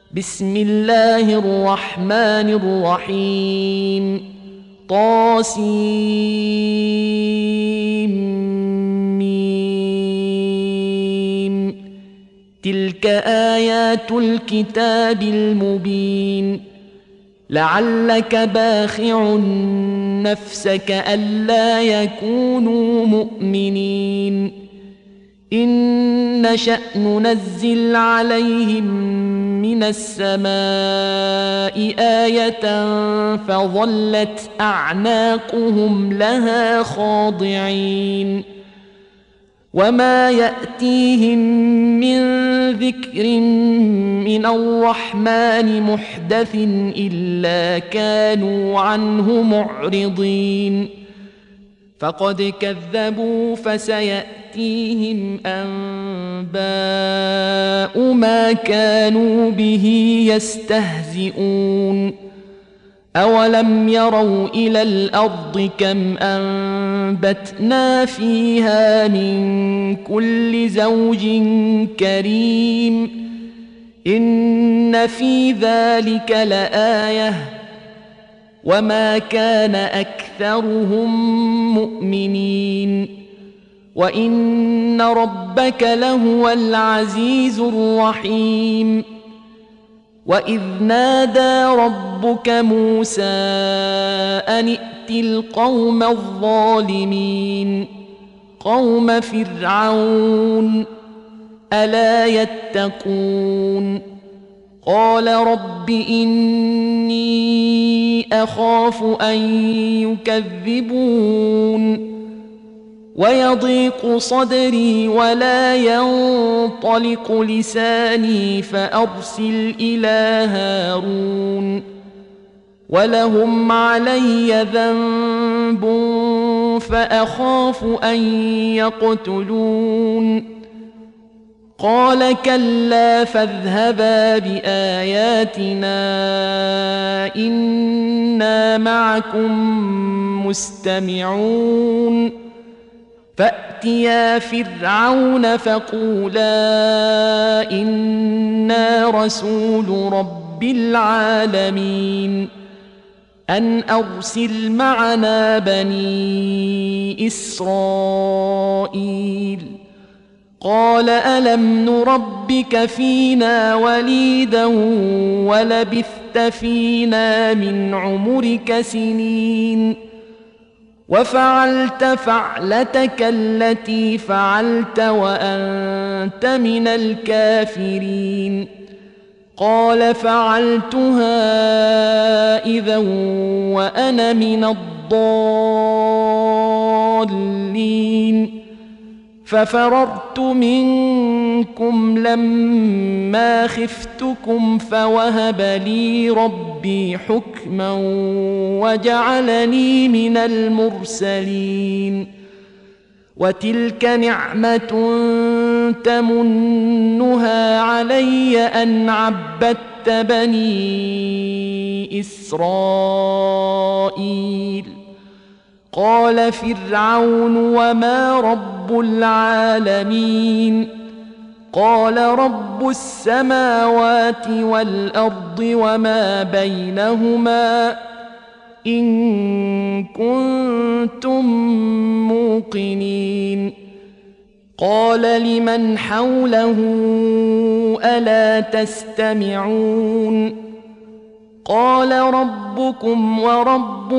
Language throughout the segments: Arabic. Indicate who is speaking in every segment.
Speaker 1: بسم الله الرحمن الرحيم طاسيم. تلك آيات الكتاب المبين. لعلك باخع نفسك ألا يكونوا مؤمنين. إن نشأ ننزل عليهم من السماء آية فظلت أعناقهم لها خاضعين. وما يأتيهم من ذكر من الرحمن محدث إلا كانوا عنه معرضين. فقد كذبوا فسيأتيهم أنباء ما كانوا به يستهزئون. أولم يروا إلى الأرض كم أنبتنا فيها من كل زوج كريم. إن في ذلك لآية وما كان أكثرهم مؤمنين وإن ربك لهو العزيز الرحيم. وإذ نادى ربك موسى أن ائت القوم الظالمين قوم فرعون ألا يتقون. قال رب إني أخاف أن يكذبون ويضيق صدري ولا ينطلق لساني فأرسل إلى هارون ولهم علي ذنب فأخاف أن يقتلون. قال كلا فاذهبا بآياتنا إنا معكم مستمعون. فأتيا فرعون فقولا إنا رسول رب العالمين أن أرسل معنا بني إسرائيل. قال ألم نربك فينا وليدا ولبثت فينا من عمرك سنين وفعلت فعلتك التي فعلت وأنت من الكافرين. قال فعلتها إذا وأنا من الضالين ففررت منكم لما خفتكم فوهب لي ربي حكما وجعلني من المرسلين. وتلك نعمة تمنها علي أن عبدت بني إسرائيل. قال فرعون وما رب العالمين. قال رب السماوات والأرض وما بينهما إن كنتم موقنين. قال لمن حوله ألا تستمعون. قال ربكم ورب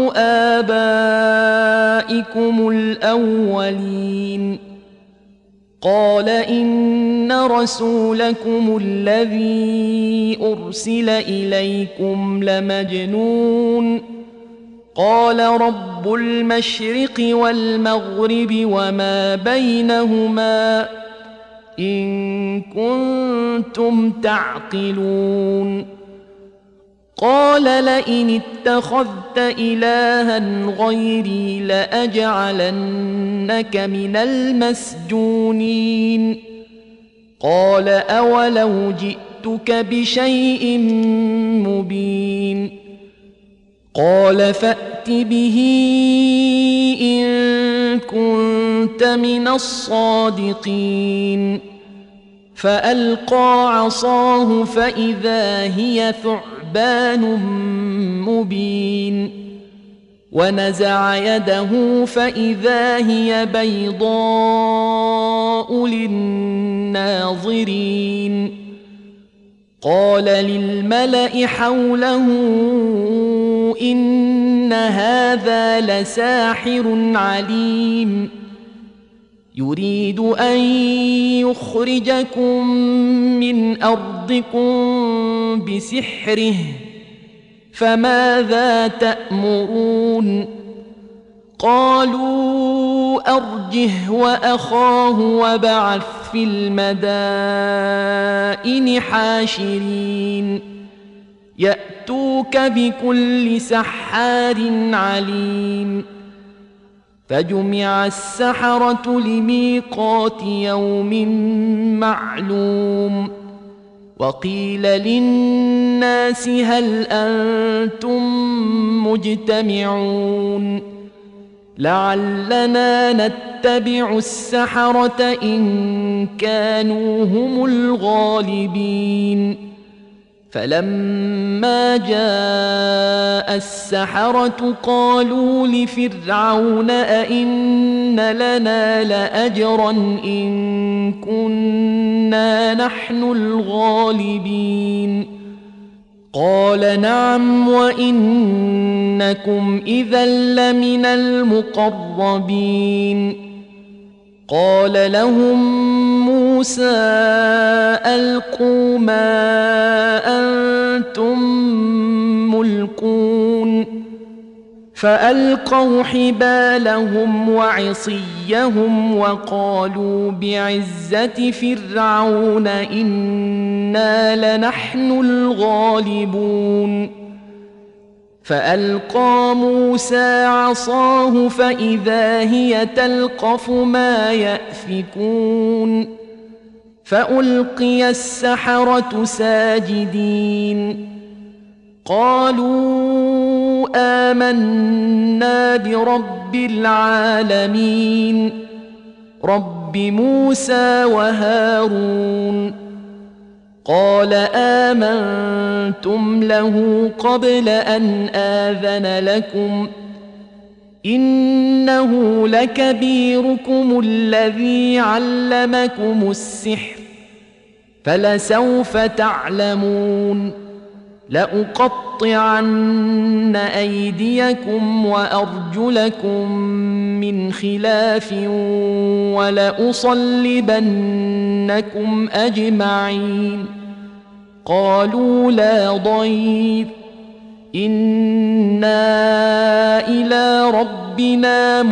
Speaker 1: آبائكم الأولين. قال إن رسولكم الذي أرسل إليكم لمجنون. قال رب المشرق والمغرب وما بينهما إن كنتم تعقلون. قال لئن اتخذت إلها غيري لأجعلنك من المسجونين. قال أولو جئتك بشيء مبين. قال فأت به إن كنت من الصادقين. فألقى عصاه فإذا هي ثعبان مبين ونزع يده فإذا هي بيضاء للناظرين قال للملأ حوله إن هذا لساحر عليم يريد أن يخرجكم من أرضكم بسحره فماذا تأمرون قالوا أرجه وأخاه وابعث في المدائن حاشرين يأتوك بكل سحار عليم فجمع السحرة لميقات يوم معلوم وقيل للناس هل أنتم مجتمعون لعلنا نتبع السحرة إن كانوا هم الغالبين فلما جاء السحرة قالوا لفرعون أئن لنا لأجرا إن كنا نحن الغالبين قال نعم وإنكم إذا لمن المقربين قال لهم موسى ألقوا ما أنتم ملقون فألقوا حبالهم وعصيهم وقالوا بعزة فرعون إنا لنحن الغالبون فألقى موسى عصاه فإذا هي تلقف ما يأفكون فألقي السحرة ساجدين قالوا آمنا برب العالمين رب موسى وهارون قال آمنتم له قبل أن آذن لكم إنه لكبيركم الذي علمكم السحر فلسوف تعلمون لأقطعن أيديكم وأرجلكم من خلاف ولأصلبنكم أجمعين قالوا لا ضير إنا إلى ربنا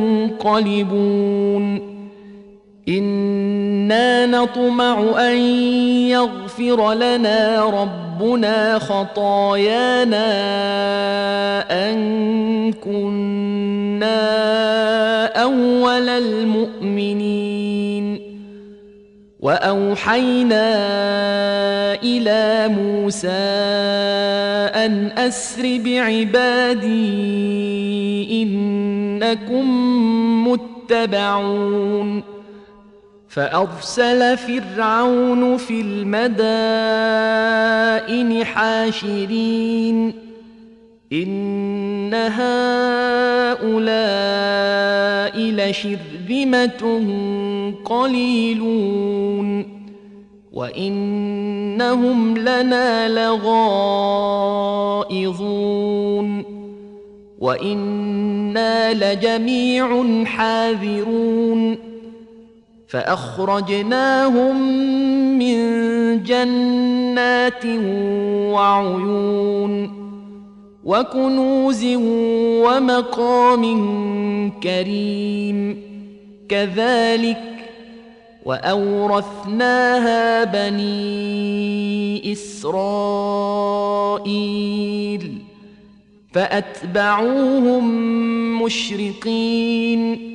Speaker 1: منقلبون إنا نطمع أن يغفر لنا ربنا خطايانا أن كنا أول المؤمنين وأوحينا إلى موسى أن أسر بعبادي إنكم متبعون فأرسل فرعون في المدائن حاشرين إن هؤلاء لشرذمة قليلون وإنهم لنا لغائظون وإنا لجميع حاذرون فأخرجناهم من جنات وعيون وكنوز ومقام كريم كذلك وأورثناها بني إسرائيل فأتبعوهم مشرقين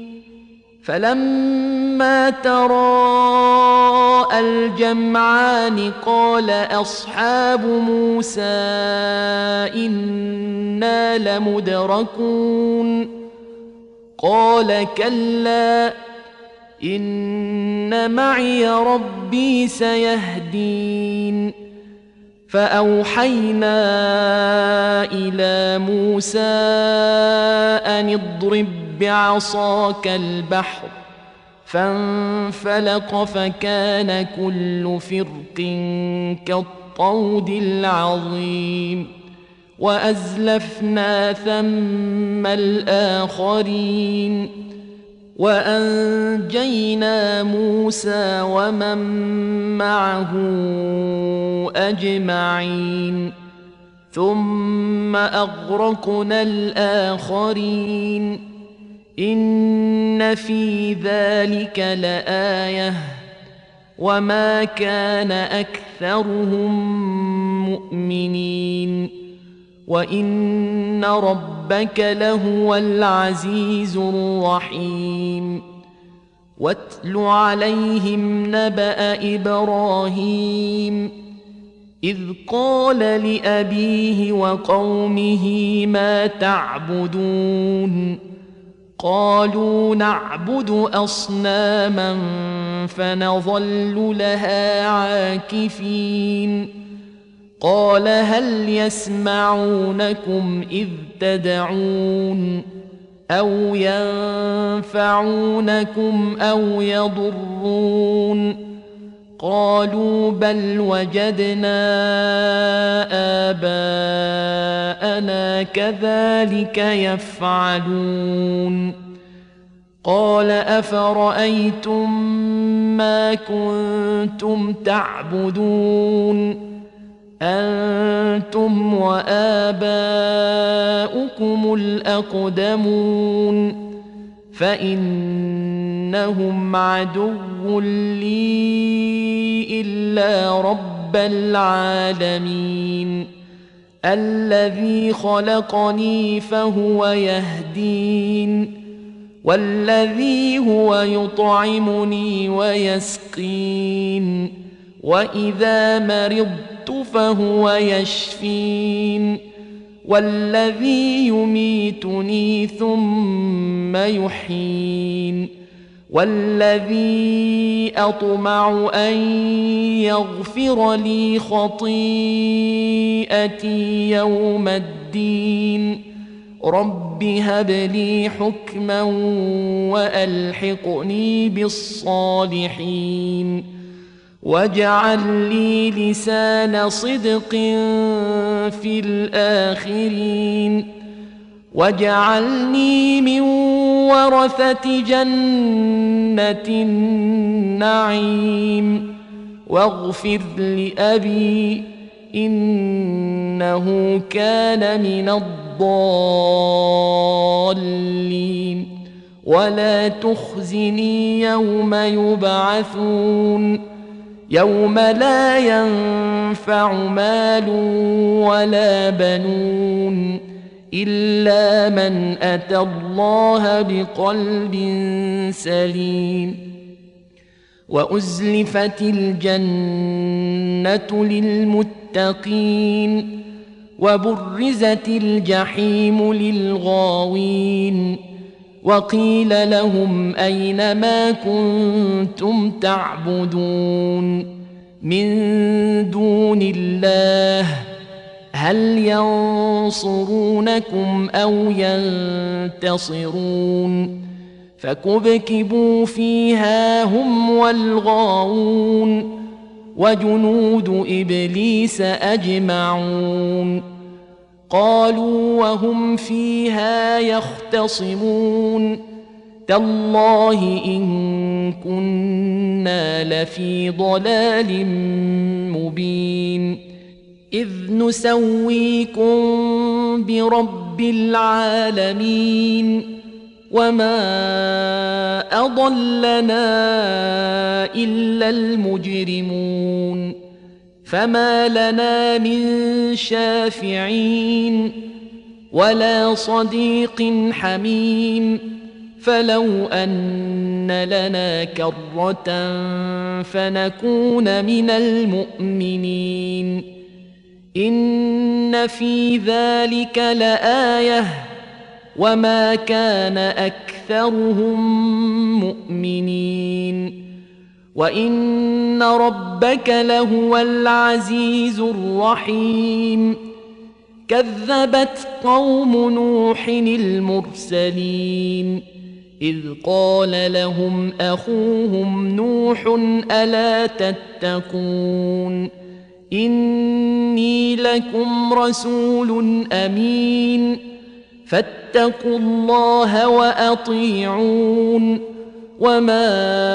Speaker 1: فلما تراءى الجمعان قال أصحاب موسى إنا لمدركون قال كلا إن معي ربي سيهدين فأوحينا إلى موسى أن اضرب بعصاك البحر فانفلق فكان كل فرق كالطود العظيم وأزلفنا ثم الآخرين وأنجينا موسى ومن معه أجمعين ثم أغرقنا الآخرين إن في ذلك لآية وما كان أكثرهم مؤمنين وإن ربك لهو العزيز الرحيم واتل عليهم نبأ إبراهيم إذ قال لأبيه وقومه ما تعبدون قالوا نعبد أصناما فنظل لها عاكفين قال هل يسمعونكم إذ تدعون أو ينفعونكم أو يضرون قالوا بل وجدنا آباءنا كذلك يفعلون قال أفرأيتم ما كنتم تعبدون أنتم وآباؤكم الأقدمون فإنهم عدو لي إلا رب العالمين الذي خلقني فهو يهدين والذي هو يطعمني ويسقين وإذا مرضت فهو يشفين والذي يميتني ثم يحيين والذي أطمع أن يغفر لي خطيئتي يوم الدين رب هب لي حكما وألحقني بالصالحين واجعل لي لسان صدق في الآخرين واجعلني من ورثة جنة النعيم واغفر لأبي إنه كان من الضالين ولا تخزني يوم يبعثون يوم لا ينفع مال ولا بنون إلا من أتى الله بقلب سليم وأزلفت الجنة للمتقين وبرزت الجحيم للغاوين وقيل لهم أين ما كنتم تعبدون من دون الله هل ينصرونكم أو ينتصرون فكبكبوا فيها هم والغاوون وجنود إبليس أجمعون قالوا وهم فيها يختصمون تالله إن كنا لفي ضلال مبين إذ نسويكم برب العالمين وما أضلنا إلا المجرمون فما لنا من شافعين ولا صديق حميم فلو أن لنا كرة فنكون من المؤمنين إن في ذلك لآية وما كان أكثرهم مؤمنين وإن ربك لهو العزيز الرحيم كذبت قوم نوح المرسلين إذ قال لهم أخوهم نوح ألا تتقون إني لكم رسول أمين فاتقوا الله وأطيعون وما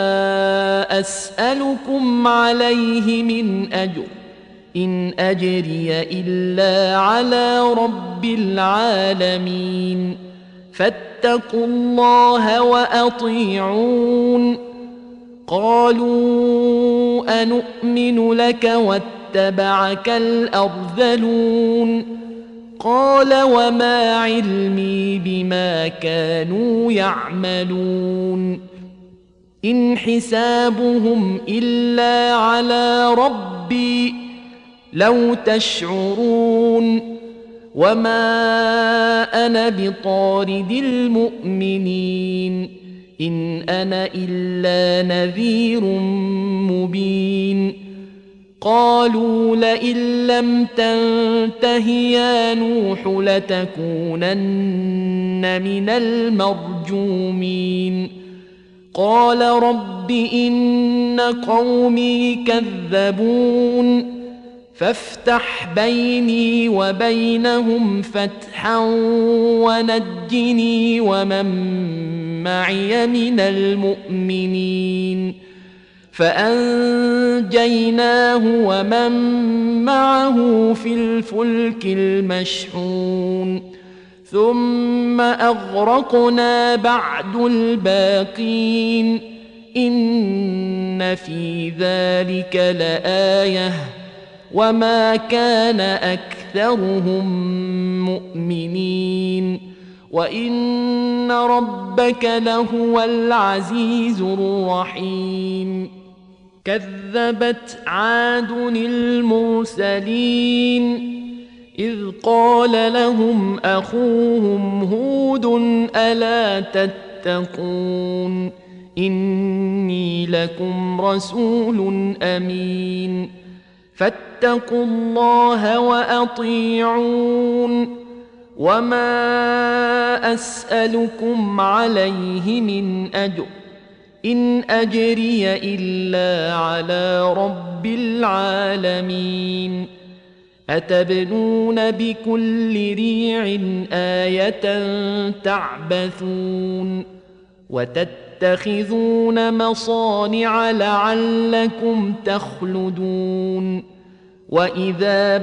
Speaker 1: أسألكم عليه من أجر إن أجري إلا على رب العالمين فاتقوا الله وأطيعون قالوا أنؤمن لك واتبعك الأرذلون قال وما علمي بما كانوا يعملون إن حسابهم إلا على ربي لو تشعرون وما أنا بطارد المؤمنين إن أنا إلا نذير مبين قالوا لئن لم تنته يا نوح لتكونن من المرجومين قال رب إن قومي كذبون فافتح بيني وبينهم فتحا ونجني ومن معي من المؤمنين فأنجيناه ومن معه في الفلك المشحون ثم أغرقنا بعد الباقين إن في ذلك لآية وما كان أكثرهم مؤمنين وإن ربك لهو العزيز الرحيم كذبت عاد المرسلين إذ قال لهم أخوهم هود ألا تتقون إني لكم رسول أمين فاتقوا الله وأطيعون وما أسألكم عليه من أجر إن أجري إلا على رب العالمين أتبنون بكل ريع آية تعبثون وتتخذون مصانع لعلكم تخلدون وإذا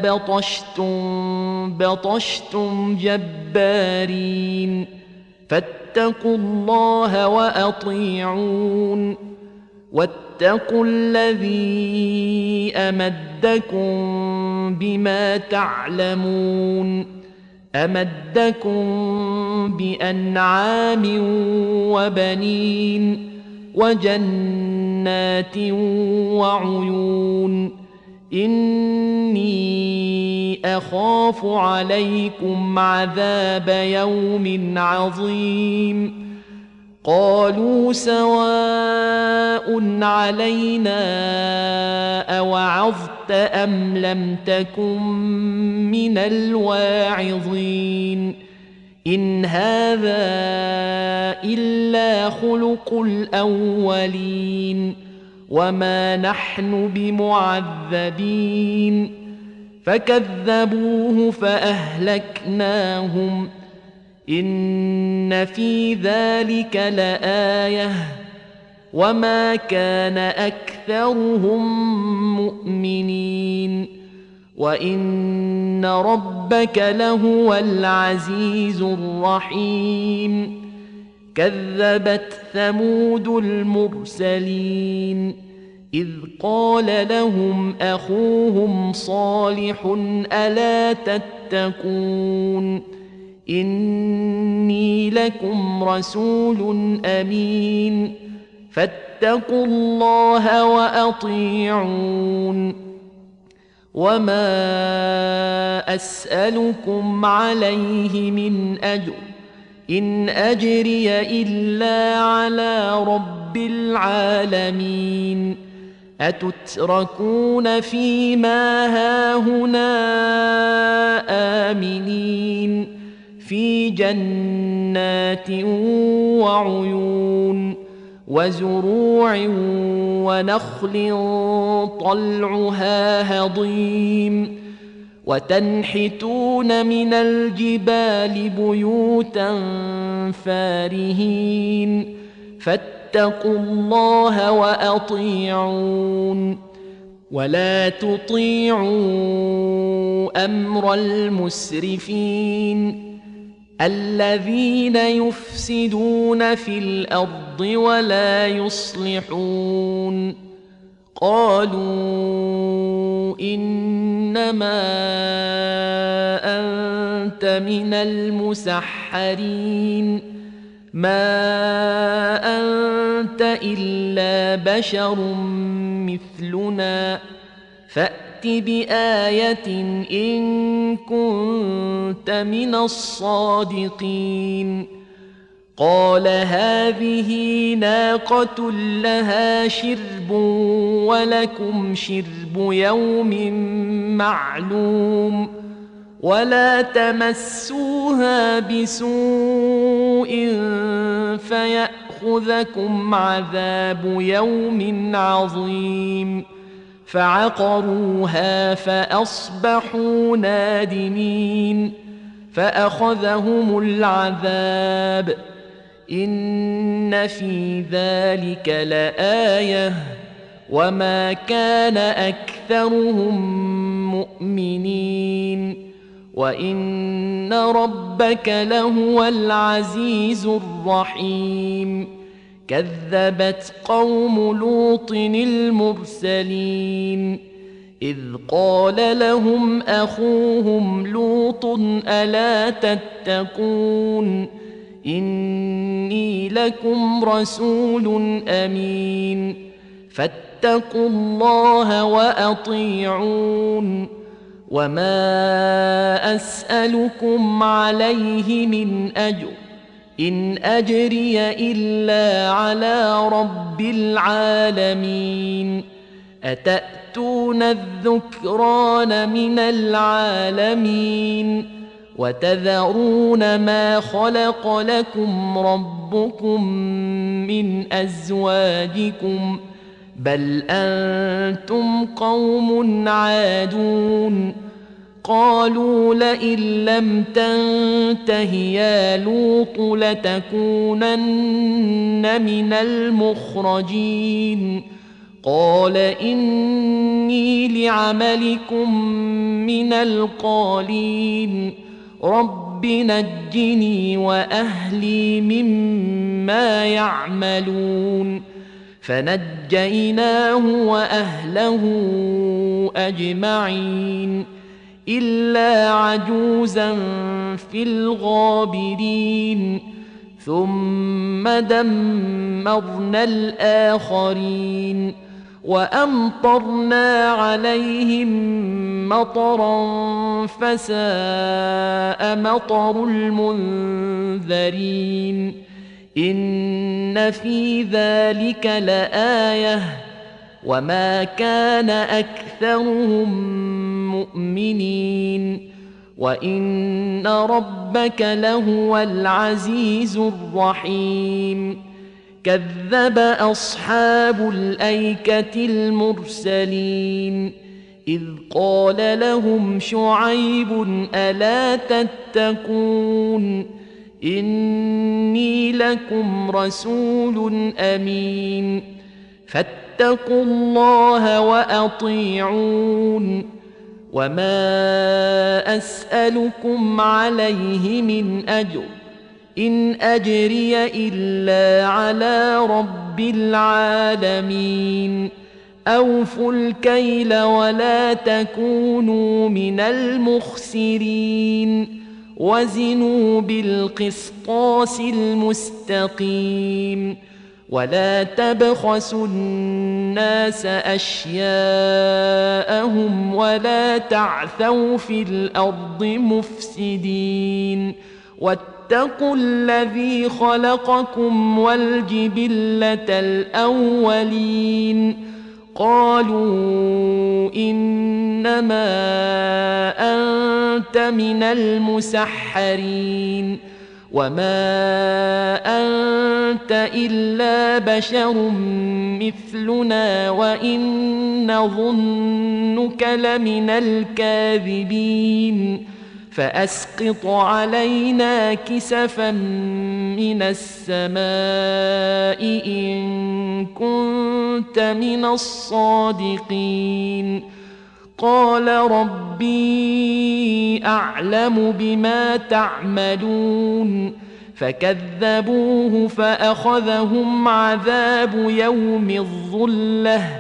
Speaker 1: بطشتم جبارين فاتقوا الله وأطيعون واتقوا الذي أمدكم بما تعلمون أمدكم بأنعام وبنين وجنات وعيون إني أخاف عليكم عذاب يوم عظيم قالوا سواء علينا أوعظت أم لم تكن من الواعظين إن هذا إلا خلق الأولين وما نحن بمعذبين فكذبوه فأهلكناهم إن في ذلك لآية وما كان أكثرهم مؤمنين وإن ربك لهو العزيز الرحيم كذبت ثمود المرسلين إذ قال لهم أخوهم صالح ألا تتقون إني لكم رسول أمين فاتقوا الله وأطيعون وما أسألكم عليه من أجر إن أجري إلا على رب العالمين أتتركون فيما هاهنا آمنين في جنات وعيون وزروع ونخل طلعها هضيم وتنحتون من الجبال بيوتا فارهين فاتقوا الله وأطيعون ولا تطيعوا أمر المسرفين الذين يفسدون في الأرض ولا يصلحون قالوا إنما أنت من المسحرين ما أنت إلا بشر مثلنا فأت بآية إن كنت من الصادقين قال هذه ناقة لها شرب ولكم شرب يوم معلوم ولا تمسوها بسوء فيأخذكم عذاب يوم عظيم فعقروها فأصبحوا نادمين فأخذهم العذاب إن في ذلك لآية وما كان أكثرهم مؤمنين وإن ربك لهو العزيز الرحيم كذبت قوم لوط المرسلين إذ قال لهم أخوهم لوط ألا تتقون إني لكم رسول أمين فاتقوا الله وأطيعون وما أسألكم عليه من أجر إن أجري إلا على رب العالمين أتأتون الذكران من العالمين وتذرون ما خلق لكم ربكم من أزواجكم بل أنتم قوم عادون قالوا لئن لم تنته يا لوط لتكونن من المخرجين قال إني لعملكم من القالين رب نجني وأهلي مما يعملون فنجيناه وأهله أجمعين إلا عجوزا في الغابرين ثم دمرنا الآخرين وأمطرنا عليهم مطرا فساء مطر المنذرين إن في ذلك لآية وما كان أكثرهم مؤمنين وإن ربك لهو العزيز الرحيم كذب أصحاب الأيكة المرسلين إذ قال لهم شعيب ألا تتقون إني لكم رسول أمين فاتقوا الله وأطيعون وما أسألكم عليه من أجر إن أجري إلا على رب العالمين أوفوا الكيل ولا تكونوا من المخسرين وزنوا بالقسطاس المستقيم ولا تبخسوا الناس أشياءهم ولا تعثوا في الأرض مفسدين واتقوا الذي خلقكم والجبلة الأولين قالوا إنما أنت من المسحرين وما أنت إلا بشر مثلنا وإن نظنك لمن الكاذبين فأسقط علينا كسفا من السماء إن كنت من الصادقين قال ربي أعلم بما تعملون فكذبوه فأخذهم عذاب يوم الظلة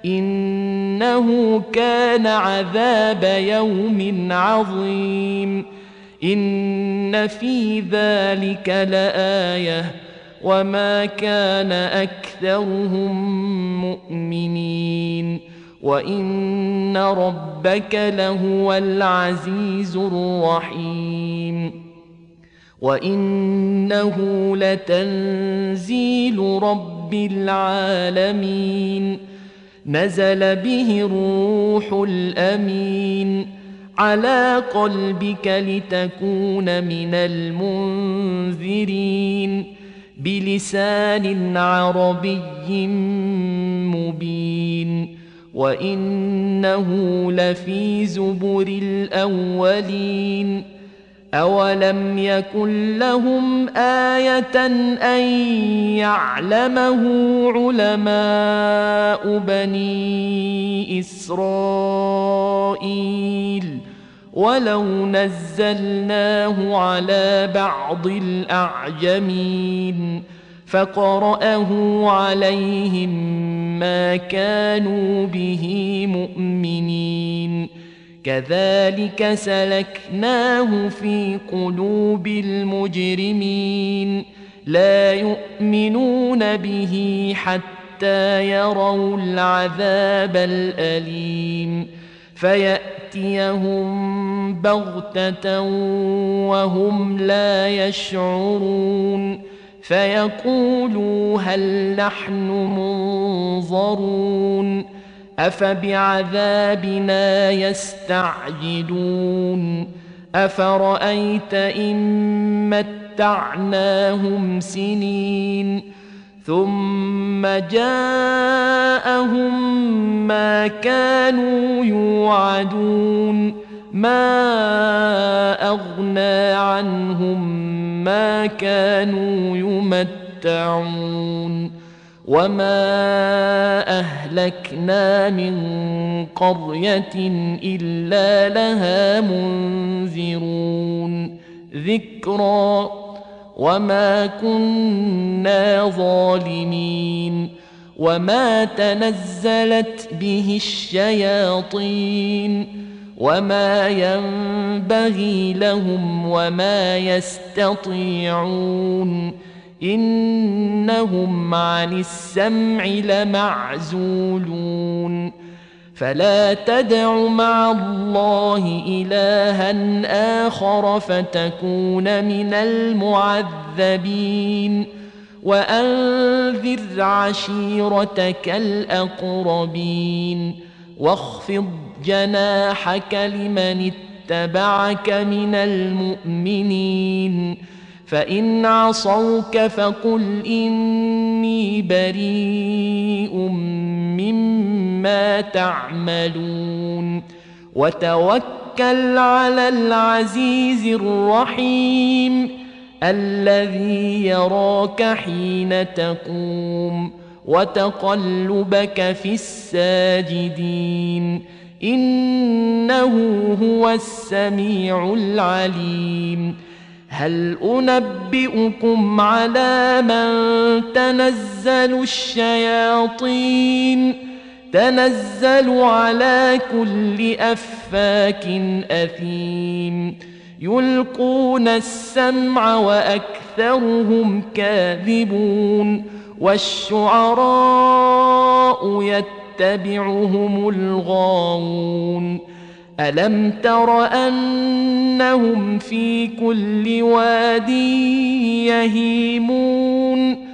Speaker 1: إنه كان عذاب يوم عظيم إن في ذلك لآية وما كان أكثرهم مؤمنين وإن ربك لهو العزيز الرحيم وإنه لتنزيل رب العالمين نزل به الروح الأمين على قلبك لتكون من المنذرين بلسان عربي مبين وإنه لفي زبر الأولين أولم يكن لهم آية أن يعلمه علماء بني إسرائيل ولو نزلناه على بعض الأعجمين فقرأه عليهم ما كانوا به مؤمنين كذلك سلكناه في قلوب المجرمين لا يؤمنون به حتى يروا العذاب الأليم فيأتيهم بغتة وهم لا يشعرون فيقولوا هل نحن منظرون أفبعذابنا يستعجلون أفرأيت إن متعناهم سنين ثم جاءهم ما كانوا يوعدون ما أغنى عنهم ما كانوا يمتعون وما أهلكنا من قرية إلا لها منذرون ذكرى وما كنا ظالمين وما تنزلت به الشياطين وما ينبغي لهم وما يستطيعون إنهم عن السمع لمعزولون فلا تدع مع الله إلها آخر فتكون من المعذبين وأنذر عشيرتك الأقربين واخفض جناحك لمن اتبعك من المؤمنين فإن عصوك فقل إني بريء مما تعملون وتوكل على العزيز الرحيم الذي يراك حين تقوم وتقلبك في الساجدين إنه هو السميع العليم هل أنبئكم على من تنزل الشياطين تنزل على كل أفاك أثيم يلقون السمع وأكثرهم كاذبون والشعراء يتبعهم الغاوون ألم تر أنهم في كل واد يهيمون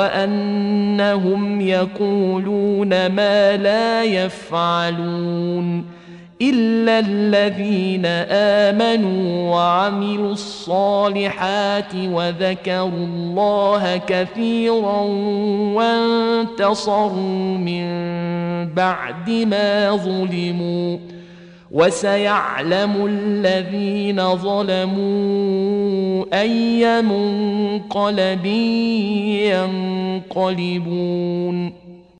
Speaker 1: وأنهم يقولون ما لا يفعلون إلا الذين آمنوا وعملوا الصالحات وذكروا الله كثيرا وانتصروا من بعد ما ظلموا وسيعلم الذين ظلموا أي منقلب ينقلبون